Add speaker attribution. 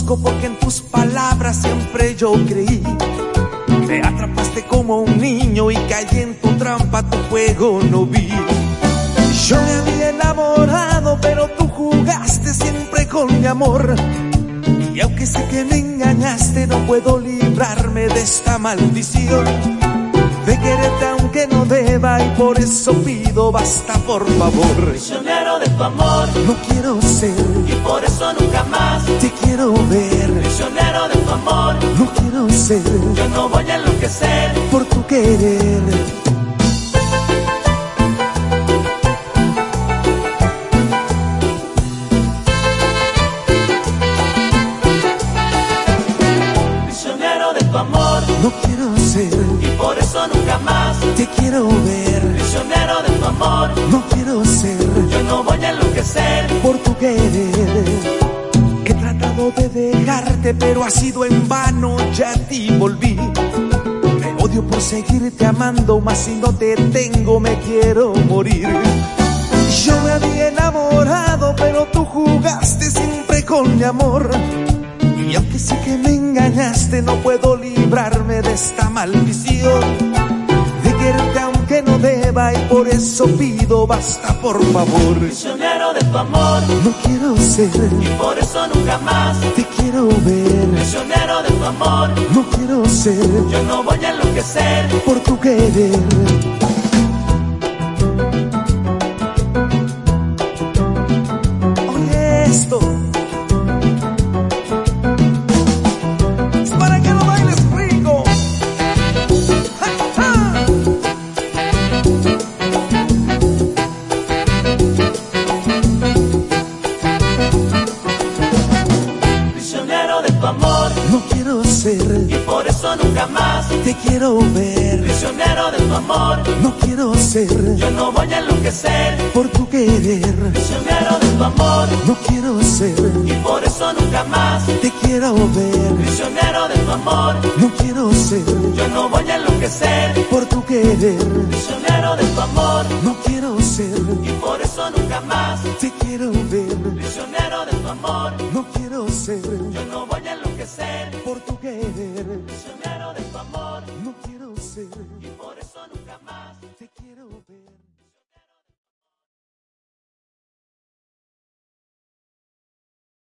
Speaker 1: conozco porque en tus palabras siempre yo creí. Me atrapaste como un niño y caí en tu trampa, tu juego no vi. Yo me había enamorado, pero tú jugaste siempre con mi amor. Y aunque sé que me engañaste, no puedo librarme de esta maldición de quererte aunque no deba, y por eso pido basta, por favor.
Speaker 2: Prisionero de tu amor,
Speaker 1: no quiero ser,
Speaker 2: y por eso nunca más
Speaker 1: te quiero ver.
Speaker 2: Prisionero de tu amor,
Speaker 1: no quiero ser,
Speaker 2: yo no voy a enloquecer
Speaker 1: por tu querer.
Speaker 2: Prisionero de tu amor,
Speaker 1: no quiero ser,
Speaker 2: y por eso nunca más
Speaker 1: te quiero ver.
Speaker 2: Prisionero de tu amor,
Speaker 1: no quiero ser,
Speaker 2: yo no voy a enloquecer
Speaker 1: por tu querer. He tratado de dejarte, pero ha sido en vano, ya a ti volví. Te odio por seguirte amando, mas si no te tengo me quiero morir. Yo me había enamorado, pero tú jugaste siempre con mi amor. Y aunque sé que me engañaste, no puedo librarme de esta maldición de quererte aunque no deba, y por eso pido basta, por favor.
Speaker 2: Prisionero de tu amor,
Speaker 1: no quiero ser,
Speaker 2: y por eso nunca más
Speaker 1: te quiero ver.
Speaker 2: Prisionero de tu amor,
Speaker 1: no quiero ser,
Speaker 2: yo no voy a enloquecer
Speaker 1: por tu querer. Oye esto, es para que lo bailes rico. ¡Ja, ja!
Speaker 2: Prisionero de tu amor,
Speaker 1: no quiero ser,
Speaker 2: y por eso nunca más
Speaker 1: te quiero ver.
Speaker 2: Prisionero de tu amor,
Speaker 1: no quiero ser,
Speaker 2: yo no voy a enloquecer
Speaker 1: por tu querer.
Speaker 2: Prisionero de tu amor,
Speaker 1: no quiero ser,
Speaker 2: y por eso nunca más
Speaker 1: te quiero ver.
Speaker 2: Prisionero de tu amor,
Speaker 1: no quiero ser,
Speaker 2: yo no voy a enloquecer
Speaker 1: por tu querer.
Speaker 2: Prisionero de tu amor,
Speaker 1: no quiero ser,
Speaker 2: y por eso nunca más
Speaker 1: te quiero ver.
Speaker 2: Prisionero de tu amor,
Speaker 1: no quiero ser,
Speaker 2: yo no voy a enloquecer
Speaker 1: por tu querer.
Speaker 2: Prisionero de tu amor,
Speaker 1: no quiero ser,
Speaker 2: y por eso nunca más
Speaker 1: te quiero